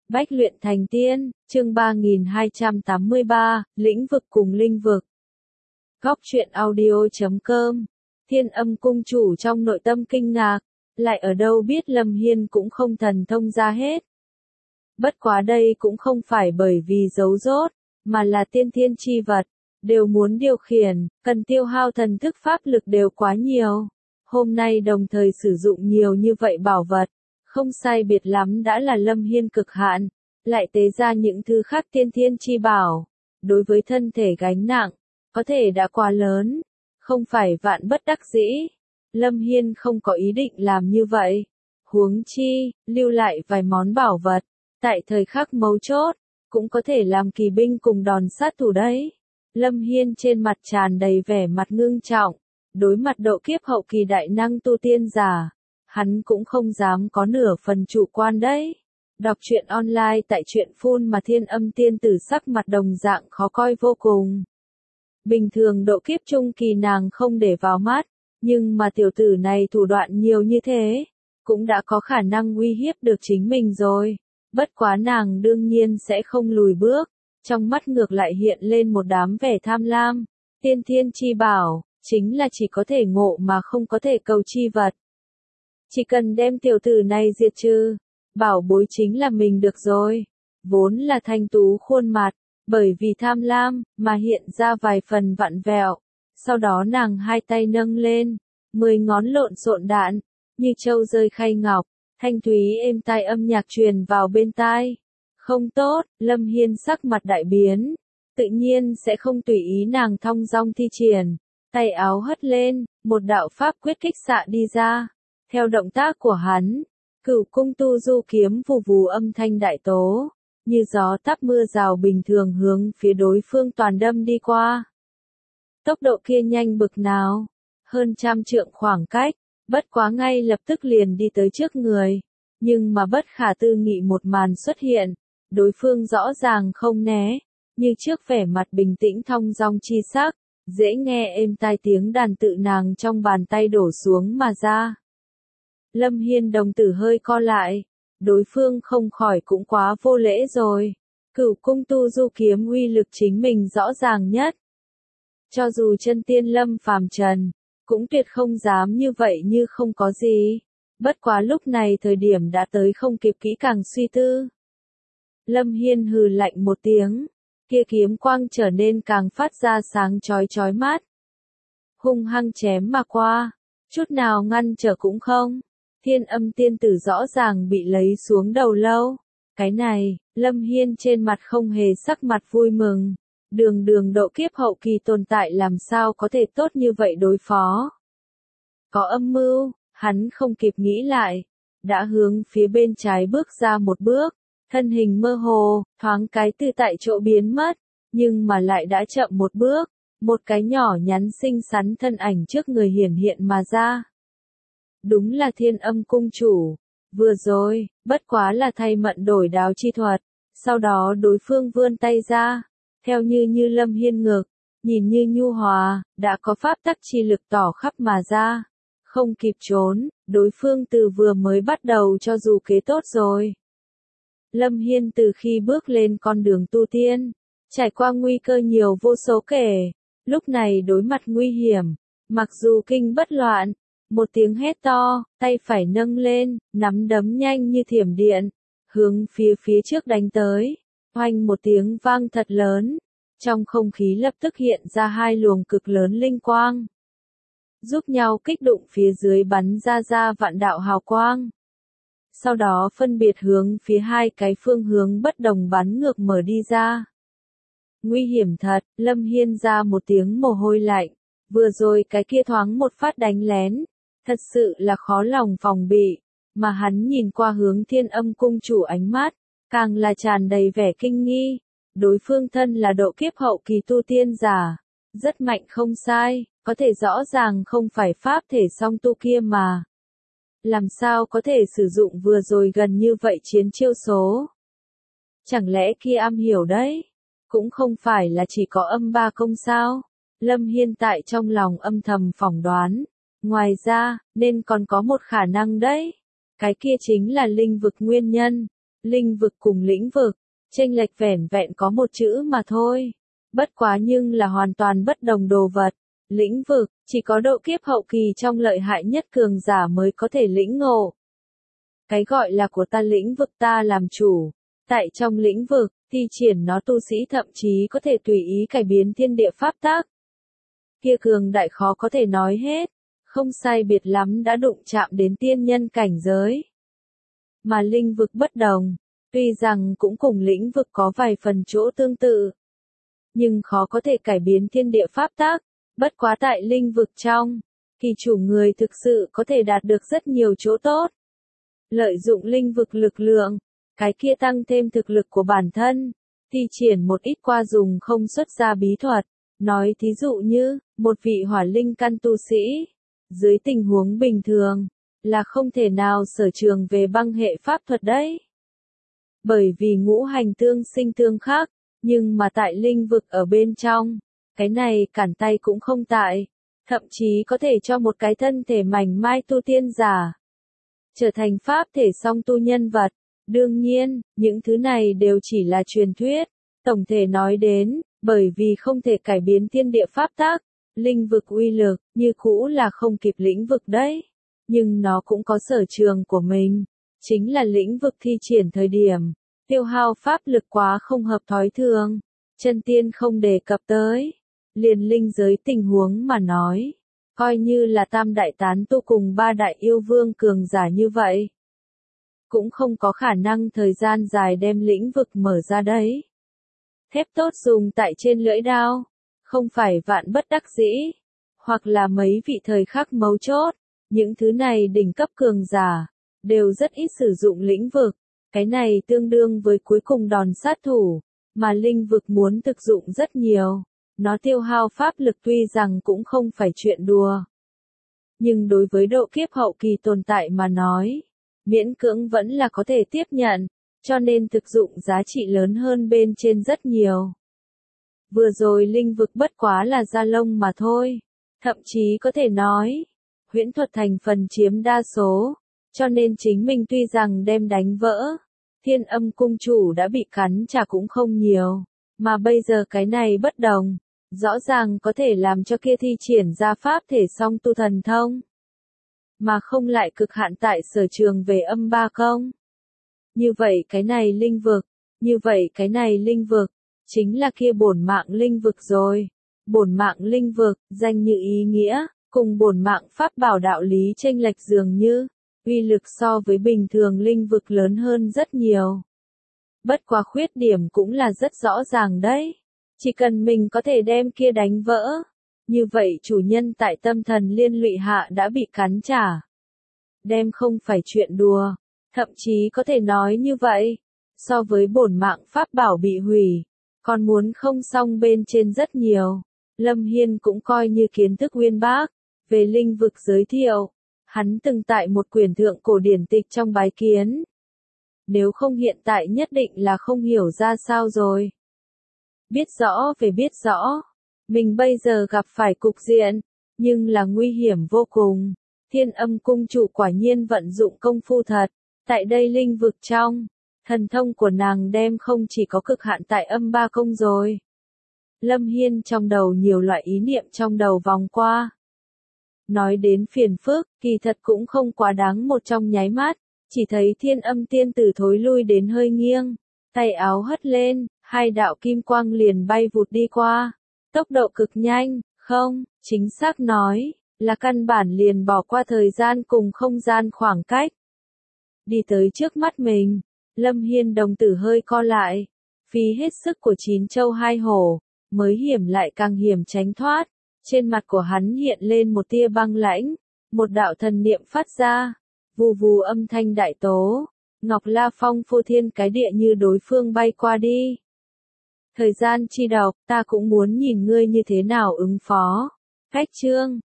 Bách luyện thành tiên, chương 3283, lĩnh vực cùng linh vực. Góc truyện audio.com. Thiên Âm cung chủ trong nội tâm kinh ngạc, lại ở đâu biết Lâm Hiên cũng không thần thông ra hết. Bất quá đây cũng không phải bởi vì giấu dốt, mà là tiên thiên chi vật, đều muốn điều khiển, cần tiêu hao thần thức pháp lực đều quá nhiều. Hôm nay đồng thời sử dụng nhiều như vậy bảo vật, không sai biệt lắm đã là Lâm Hiên cực hạn, lại tế ra những thứ khác tiên thiên chi bảo. Đối với thân thể gánh nặng, có thể đã quá lớn, không phải vạn bất đắc dĩ. Lâm Hiên không có ý định làm như vậy. Huống chi, lưu lại vài món bảo vật, tại thời khắc mấu chốt, cũng có thể làm kỳ binh cùng đòn sát thủ đấy. Lâm Hiên trên mặt tràn đầy vẻ mặt ngưng trọng, đối mặt độ kiếp hậu kỳ đại năng tu tiên giả, hắn cũng không dám có nửa phần chủ quan đấy. Đọc truyện online tại truyện phun mà Thiên Âm tiên tử sắc mặt đồng dạng khó coi vô cùng. Bình thường độ kiếp trung kỳ nàng không để vào mắt, nhưng mà tiểu tử này thủ đoạn nhiều như thế, cũng đã có khả năng uy hiếp được chính mình rồi. Bất quá nàng đương nhiên sẽ không lùi bước, trong mắt ngược lại hiện lên một đám vẻ tham lam. Tiên thiên chi bảo, chính là chỉ có thể ngộ mà không có thể cầu chi vật. Chỉ cần đem tiểu tử này diệt trừ, bảo bối chính là mình được rồi. Vốn là thanh tú khuôn mặt, bởi vì tham lam, mà hiện ra vài phần vặn vẹo. Sau đó nàng hai tay nâng lên, 10 ngón lộn xộn đạn, như châu rơi khay ngọc, thanh thúy êm tai âm nhạc truyền vào bên tai. Không tốt, Lâm Hiên sắc mặt đại biến, tự nhiên sẽ không tùy ý nàng thong dong thi triển. Tay áo hất lên, một đạo pháp quyết kích xạ đi ra. Theo động tác của hắn, Cửu cung tu du kiếm vù vù âm thanh đại tố, như gió táp mưa rào bình thường hướng phía đối phương toàn đâm đi qua. Tốc độ kia nhanh bực nào, hơn 100 trượng khoảng cách, bất quá ngay lập tức liền đi tới trước người. Nhưng mà bất khả tư nghị một màn xuất hiện, đối phương rõ ràng không né, như trước vẻ mặt bình tĩnh thong dong chi sắc, dễ nghe êm tai tiếng đàn tự nàng trong bàn tay đổ xuống mà ra. Lâm Hiên đồng tử hơi co lại, đối phương không khỏi cũng quá vô lễ rồi. Cửu cung tu du kiếm uy lực chính mình rõ ràng nhất. Cho dù chân tiên Lâm phàm trần, cũng tuyệt không dám như vậy như không có gì. Bất quá lúc này thời điểm đã tới không kịp kỹ càng suy tư. Lâm Hiên hừ lạnh một tiếng, kia kiếm quang trở nên càng phát ra sáng chói chói mắt. Hung hăng chém mà qua, chút nào ngăn trở cũng không. Thiên Âm tiên tử rõ ràng bị lấy xuống đầu lâu. Cái này, Lâm Hiên trên mặt không hề sắc mặt vui mừng. Đường độ kiếp hậu kỳ tồn tại làm sao có thể tốt như vậy đối phó. Có âm mưu, hắn không kịp nghĩ lại. Đã hướng phía bên trái bước ra một bước, thân hình mơ hồ, thoáng cái từ tại chỗ biến mất. Nhưng mà lại đã chậm một bước, một cái nhỏ nhắn xinh xắn thân ảnh trước người hiển hiện mà ra. Đúng là Thiên Âm cung chủ. Vừa rồi, bất quá là thay mận đổi đáo chi thuật. Sau đó đối phương vươn tay ra, theo như Lâm Hiên ngực, nhìn như nhu hòa, đã có pháp tắc chi lực tỏ khắp mà ra. Không kịp trốn, đối phương từ vừa mới bắt đầu cho dù kế tốt rồi. Lâm Hiên từ khi bước lên con đường tu tiên, trải qua nguy cơ nhiều vô số kể, lúc này đối mặt nguy hiểm, mặc dù kinh bất loạn, một tiếng hét to, tay phải nâng lên, nắm đấm nhanh như thiểm điện, hướng phía trước đánh tới. Oanh một tiếng vang thật lớn, trong không khí lập tức hiện ra hai luồng cực lớn linh quang, giúp nhau kích đụng phía dưới bắn ra vạn đạo hào quang. Sau đó phân biệt hướng phía hai cái phương hướng bất đồng bắn ngược mở đi ra. Nguy hiểm thật, Lâm Hiên ra một tiếng mồ hôi lạnh, vừa rồi cái kia thoáng một phát đánh lén, thật sự là khó lòng phòng bị, mà hắn nhìn qua hướng Thiên Âm cung chủ ánh mắt, càng là tràn đầy vẻ kinh nghi. Đối phương thân là độ kiếp hậu kỳ tu tiên giả, rất mạnh không sai, có thể rõ ràng không phải pháp thể song tu kia mà. Làm sao có thể sử dụng vừa rồi gần như vậy chiến chiêu số? Chẳng lẽ kia am hiểu đấy? Cũng không phải là chỉ có âm ba công sao? Lâm Hiên tại trong lòng âm thầm phỏng đoán. Ngoài ra, nên còn có một khả năng đấy. Cái kia chính là linh vực nguyên nhân. Linh vực cùng lĩnh vực, chênh lệch vẻn vẹn có một chữ mà thôi. Bất quá nhưng là hoàn toàn bất đồng đồ vật. Lĩnh vực, chỉ có độ kiếp hậu kỳ trong lợi hại nhất cường giả mới có thể lĩnh ngộ. Cái gọi là của ta lĩnh vực ta làm chủ. Tại trong lĩnh vực, thi triển nó tu sĩ thậm chí có thể tùy ý cải biến thiên địa pháp tắc. Kia cường đại khó có thể nói hết, không sai biệt lắm đã đụng chạm đến tiên nhân cảnh giới. Mà linh vực bất đồng, tuy rằng cũng cùng lĩnh vực có vài phần chỗ tương tự, nhưng khó có thể cải biến thiên địa pháp tắc. Bất quá tại linh vực trong, kỳ chủ người thực sự có thể đạt được rất nhiều chỗ tốt. Lợi dụng linh vực lực lượng, cái kia tăng thêm thực lực của bản thân, thi triển một ít qua dùng không xuất ra bí thuật. Nói thí dụ như, một vị hỏa linh căn tu sĩ, dưới tình huống bình thường, là không thể nào sở trường về băng hệ pháp thuật đấy. Bởi vì ngũ hành tương sinh tương khắc, nhưng mà tại linh vực ở bên trong, cái này cản tay cũng không tại, thậm chí có thể cho một cái thân thể mảnh mai tu tiên giả trở thành pháp thể song tu nhân vật. Đương nhiên, những thứ này đều chỉ là truyền thuyết. Tổng thể nói đến, bởi vì không thể cải biến thiên địa pháp tắc, linh vực uy lực, như cũ là không kịp lĩnh vực đấy. Nhưng nó cũng có sở trường của mình, chính là lĩnh vực thi triển thời điểm, tiêu hao pháp lực quá không hợp thói thường, chân tiên không đề cập tới. Liền linh giới tình huống mà nói, coi như là tam đại tán tu cùng ba đại yêu vương cường giả như vậy, cũng không có khả năng thời gian dài đem lĩnh vực mở ra đấy. Thép tốt dùng tại trên lưỡi đao, không phải vạn bất đắc dĩ, hoặc là mấy vị thời khắc mấu chốt, những thứ này đỉnh cấp cường giả, đều rất ít sử dụng lĩnh vực, cái này tương đương với cuối cùng đòn sát thủ, mà linh vực muốn thực dụng rất nhiều, nó tiêu hao pháp lực tuy rằng cũng không phải chuyện đùa. Nhưng đối với độ kiếp hậu kỳ tồn tại mà nói, miễn cưỡng vẫn là có thể tiếp nhận, cho nên thực dụng giá trị lớn hơn bên trên rất nhiều. Vừa rồi linh vực bất quá là da lông mà thôi, thậm chí có thể nói, huyễn thuật thành phần chiếm đa số, cho nên chính mình tuy rằng đem đánh vỡ, Thiên Âm cung chủ đã bị cắn trả cũng không nhiều, mà bây giờ cái này bất đồng, rõ ràng có thể làm cho kia thi triển ra pháp thể song tu thần thông, mà không lại cực hạn tại sở trường về âm ba công. Như vậy cái này linh vực, chính là kia bổn mạng linh vực rồi. Bổn mạng linh vực, danh như ý nghĩa, cùng bổn mạng pháp bảo đạo lý chênh lệch dường như, uy lực so với bình thường linh vực lớn hơn rất nhiều. Bất quá khuyết điểm cũng là rất rõ ràng đấy. Chỉ cần mình có thể đem kia đánh vỡ, như vậy chủ nhân tại tâm thần liên lụy hạ đã bị cắn trả. Đem không phải chuyện đùa, thậm chí có thể nói như vậy, so với bổn mạng pháp bảo bị hủy, còn muốn không xong bên trên rất nhiều. Lâm Hiên cũng coi như kiến thức uyên bác, về linh vực giới thiệu, hắn từng tại một quyển thượng cổ điển tịch trong bái kiến. Nếu không hiện tại nhất định là không hiểu ra sao rồi. Biết rõ, mình bây giờ gặp phải cục diện, nhưng là nguy hiểm vô cùng. Thiên Âm cung chủ quả nhiên vận dụng công phu thật, tại đây linh vực trong, thần thông của nàng đem không chỉ có cực hạn tại âm ba công rồi. Lâm Hiên trong đầu nhiều loại ý niệm trong đầu vòng qua. Nói đến phiền phức, kỳ thật cũng không quá đáng một trong nháy mắt, chỉ thấy Thiên Âm tiên tử thối lui đến hơi nghiêng, tay áo hất lên, hai đạo kim quang liền bay vụt đi qua, tốc độ cực nhanh, không, chính xác nói, là căn bản liền bỏ qua thời gian cùng không gian khoảng cách. Đi tới trước mắt mình, Lâm Hiên đồng tử hơi co lại, phí hết sức của 9 châu 2 hổ, mới hiểm lại càng hiểm tránh thoát, trên mặt của hắn hiện lên một tia băng lãnh, một đạo thần niệm phát ra, vù vù âm thanh đại tố, Ngọc La Phong phô thiên cái địa như đối phương bay qua đi. Thời gian chi độc, ta cũng muốn nhìn ngươi như thế nào ứng phó. Cách chương